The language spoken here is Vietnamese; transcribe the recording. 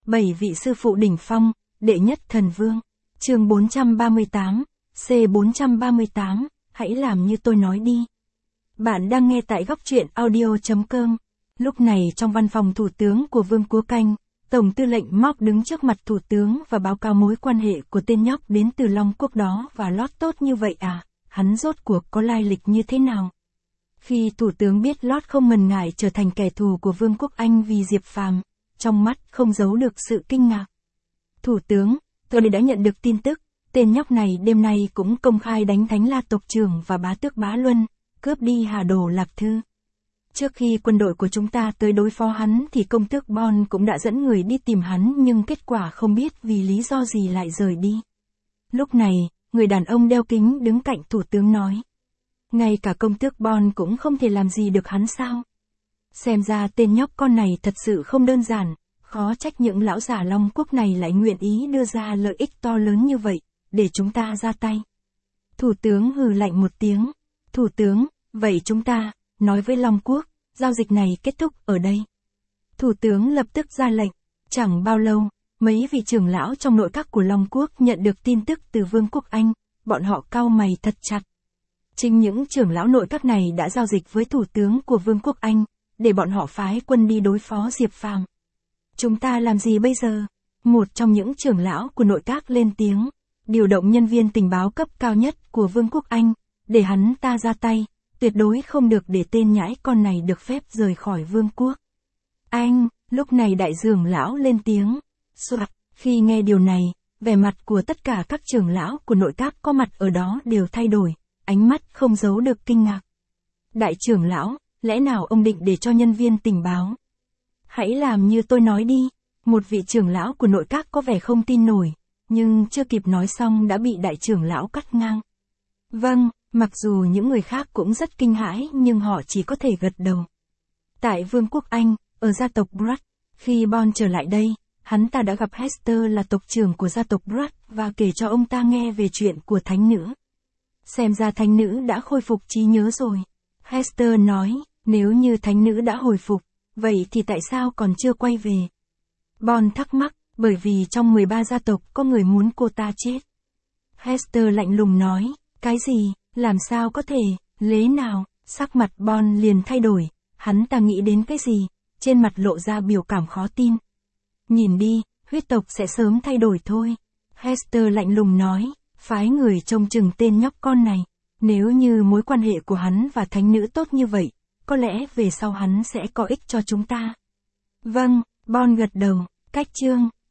7 vị sư phụ đỉnh phong, đệ nhất thần vương. Chương 438, C438, hãy làm như tôi nói đi. Bạn đang nghe tại góc truyện audio.com. Lúc này trong văn phòng thủ tướng của Vương Quốc Anh, Tổng tư lệnh Móc đứng trước mặt thủ tướng và báo cáo mối quan hệ của tên nhóc đến từ Long Quốc đó và lót tốt như vậy à, hắn rốt cuộc có lai lịch như thế nào? Khi thủ tướng biết lót không ngần ngại trở thành kẻ thù của Vương Quốc Anh vì Diệp Phàm, trong mắt không giấu được sự kinh ngạc. Thủ tướng, tôi đã nhận được tin tức, tên nhóc này đêm nay cũng công khai đánh Thánh La tộc trưởng và bá tước Bá Luân, cướp đi Hà Đồ Lạc Thư. Trước khi quân đội của chúng ta tới đối phó hắn thì công tước Bon cũng đã dẫn người đi tìm hắn nhưng kết quả không biết vì lý do gì lại rời đi. Lúc này, người đàn ông đeo kính đứng cạnh thủ tướng nói. Ngay cả công tước Bon cũng không thể làm gì được hắn sao? Xem ra tên nhóc con này thật sự không đơn giản, khó trách những lão giả Long Quốc này lại nguyện ý đưa ra lợi ích to lớn như vậy, để chúng ta ra tay. Thủ tướng hừ lạnh một tiếng. Thủ tướng, vậy chúng ta, nói với Long Quốc, giao dịch này kết thúc ở đây. Thủ tướng lập tức ra lệnh. Chẳng bao lâu, mấy vị trưởng lão trong nội các của Long Quốc nhận được tin tức từ Vương quốc Anh, bọn họ cau mày thật chặt. Chính những trưởng lão nội các này đã giao dịch với thủ tướng của Vương quốc Anh, để bọn họ phái quân đi đối phó Diệp Phàm. Chúng ta làm gì bây giờ? Một trong những trưởng lão của nội các lên tiếng, điều động nhân viên tình báo cấp cao nhất của Vương quốc Anh, để hắn ta ra tay, tuyệt đối không được để tên nhãi con này được phép rời khỏi Vương quốc. Anh, lúc này đại trưởng lão lên tiếng. Soạt, khi nghe điều này, vẻ mặt của tất cả các trưởng lão của nội các có mặt ở đó đều thay đổi, ánh mắt không giấu được kinh ngạc. Đại trưởng lão, lẽ nào ông định để cho nhân viên tình báo? Hãy làm như tôi nói đi. Một vị trưởng lão của nội các có vẻ không tin nổi, nhưng chưa kịp nói xong đã bị đại trưởng lão cắt ngang. Vâng, mặc dù những người khác cũng rất kinh hãi nhưng họ chỉ có thể gật đầu. Tại Vương quốc Anh, ở gia tộc Brad, khi Bon trở lại đây, hắn ta đã gặp Hester là tộc trưởng của gia tộc Brad và kể cho ông ta nghe về chuyện của thánh nữ. Xem ra thánh nữ đã khôi phục trí nhớ rồi. Hester nói, nếu như thánh nữ đã hồi phục, vậy thì tại sao còn chưa quay về? Bon thắc mắc, bởi vì trong 13 gia tộc có người muốn cô ta chết. Hester lạnh lùng nói, cái gì, làm sao có thể, lẽ nào? Sắc mặt Bon liền thay đổi, hắn ta nghĩ đến cái gì, trên mặt lộ ra biểu cảm khó tin. Nhìn đi, huyết tộc sẽ sớm thay đổi thôi. Hester lạnh lùng nói, phái người trông chừng tên nhóc con này. Nếu như mối quan hệ của hắn và thánh nữ tốt như vậy, có lẽ về sau hắn sẽ có ích cho chúng ta. Vâng, Bon gật đầu, cách chương.